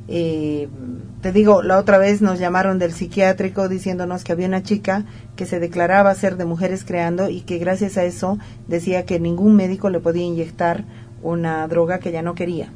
Te digo, la otra vez nos llamaron del psiquiátrico diciéndonos que había una chica que se declaraba ser de Mujeres Creando y que gracias a eso decía que ningún médico le podía inyectar una droga que ella no quería.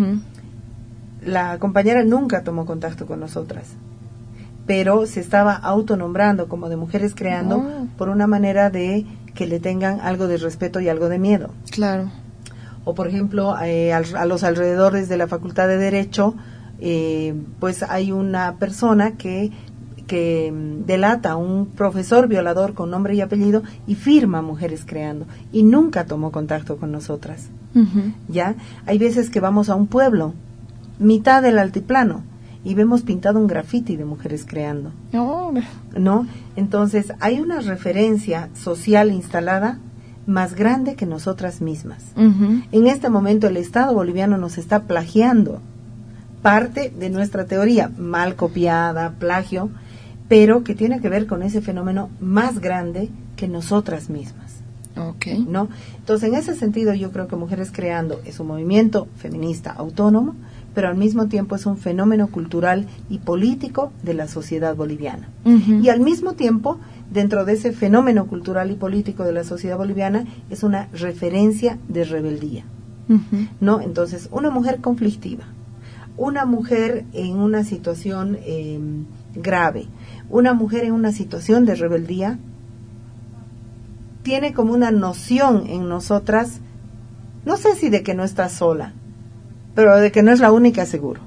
La compañera nunca tomó contacto con nosotras, pero se estaba autonombrando como de Mujeres Creando por una manera de que le tengan algo de respeto y algo de miedo. Claro. O por ejemplo, a los alrededores de la Facultad de Derecho, pues hay una persona que delata a un profesor violador con nombre y apellido y firma Mujeres Creando y nunca tomó contacto con nosotras. ¿Ya? Hay veces que vamos a un pueblo, mitad del altiplano, y vemos pintado un grafiti de Mujeres Creando. ¿No? Entonces, hay una referencia social instalada más grande que nosotras mismas. En este momento el Estado boliviano nos está plagiando parte de nuestra teoría, mal copiada, plagio, pero que tiene que ver con ese fenómeno más grande que nosotras mismas. ¿No? Entonces, en ese sentido, yo creo que Mujeres Creando es un movimiento feminista autónomo, pero al mismo tiempo es un fenómeno cultural y político de la sociedad boliviana. Y al mismo tiempo, dentro de ese fenómeno cultural y político de la sociedad boliviana, es una referencia de rebeldía. ¿No? Entonces, una mujer conflictiva, una mujer en una situación grave, una mujer en una situación de rebeldía, tiene como una noción en nosotras, no sé si de que no está sola, pero de que no es la única, seguro.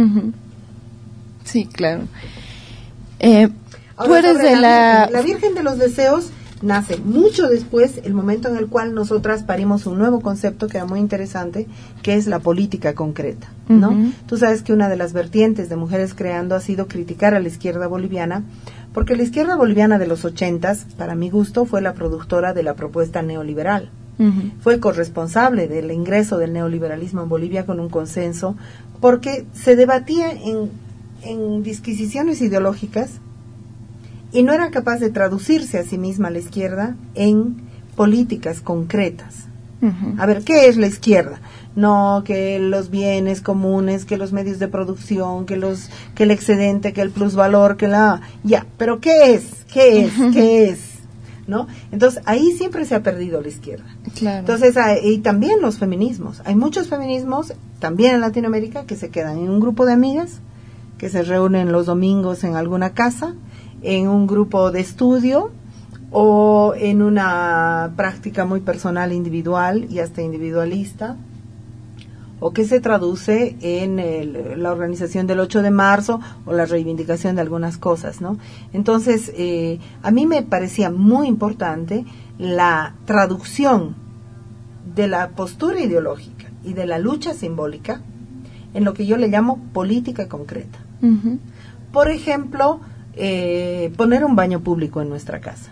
Sí, claro. Ahora, tú eres de la Virgen de los Deseos nace mucho después, el momento en el cual nosotras parimos un nuevo concepto que era muy interesante, que es la política concreta, ¿no? Tú sabes que una de las vertientes de Mujeres Creando ha sido criticar a la izquierda boliviana, porque la izquierda boliviana de los 80s, para mi gusto, fue la productora de la propuesta neoliberal. Fue corresponsable del ingreso del neoliberalismo en Bolivia con un consenso, porque se debatía en disquisiciones ideológicas y no era capaz de traducirse a sí misma la izquierda en políticas concretas. A ver, ¿qué es la izquierda? No, que los bienes comunes, que los medios de producción, que el excedente, que el plusvalor, pero ¿qué es? ¿Qué es? ¿No? Entonces, ahí siempre se ha perdido la izquierda. Claro. Entonces, y también los feminismos. Hay muchos feminismos, también en Latinoamérica, que se quedan en un grupo de amigas, que se reúnen los domingos en alguna casa, en un grupo de estudio, o en una práctica muy personal, individual y hasta individualista, o que se traduce en la organización del 8 de marzo o la reivindicación de algunas cosas, ¿no? Entonces, a mí me parecía muy importante la traducción de la postura ideológica y de la lucha simbólica en lo que yo le llamo política concreta. Por ejemplo, poner un baño público en nuestra casa,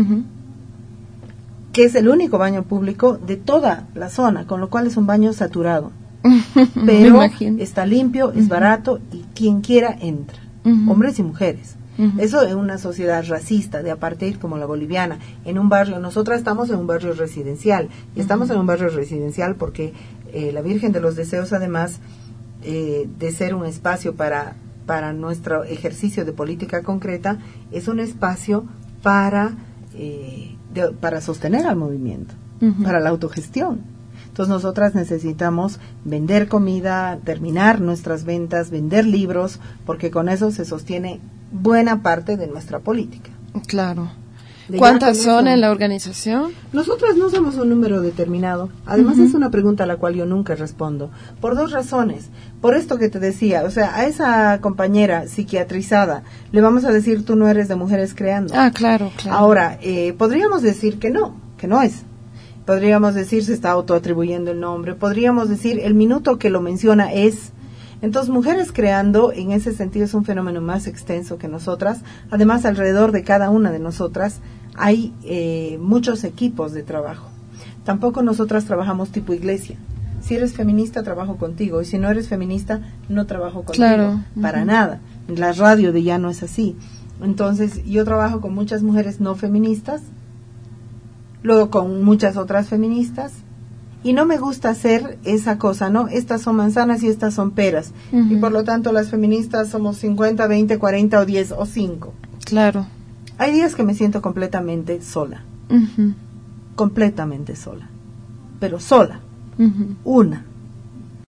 que es el único baño público de toda la zona, con lo cual es un baño saturado. Pero está limpio, es barato y quien quiera entra, hombres y mujeres. Eso en una sociedad racista de apartheid como la boliviana, en un barrio, nosotras estamos en un barrio residencial, y estamos en un barrio residencial porque la Virgen de los Deseos, además de ser un espacio para nuestro ejercicio de política concreta, es un espacio para sostener al movimiento, para la autogestión. Entonces nosotras necesitamos vender comida, terminar nuestras ventas, vender libros, porque con eso se sostiene buena parte de nuestra política. Claro. ¿Cuántas son en la organización? Nosotras no somos un número determinado. Además es una pregunta a la cual yo nunca respondo. Por dos razones. Por esto que te decía, o sea, a esa compañera psiquiatrizada le vamos a decir tú no eres de Mujeres Creando. Claro. Ahora, podríamos decir que no es. Podríamos decir se está autoatribuyendo el nombre. Podríamos decir el minuto que lo menciona es. Entonces, Mujeres Creando, en ese sentido, es un fenómeno más extenso que nosotras. Además, alrededor de cada una de nosotras hay muchos equipos de trabajo. Tampoco nosotras trabajamos tipo iglesia. Si eres feminista, trabajo contigo. Y si no eres feminista, no trabajo contigo. Claro. Para nada. La radio de ya no es así. Entonces, yo trabajo con muchas mujeres no feministas, luego con muchas otras feministas, Y no me gusta hacer esa cosa, ¿no? Estas son manzanas y estas son peras. Y por lo tanto las feministas somos 50, 20, 40 o 10 o 5. Claro. Hay días que me siento completamente sola. Completamente sola. Pero sola. Una.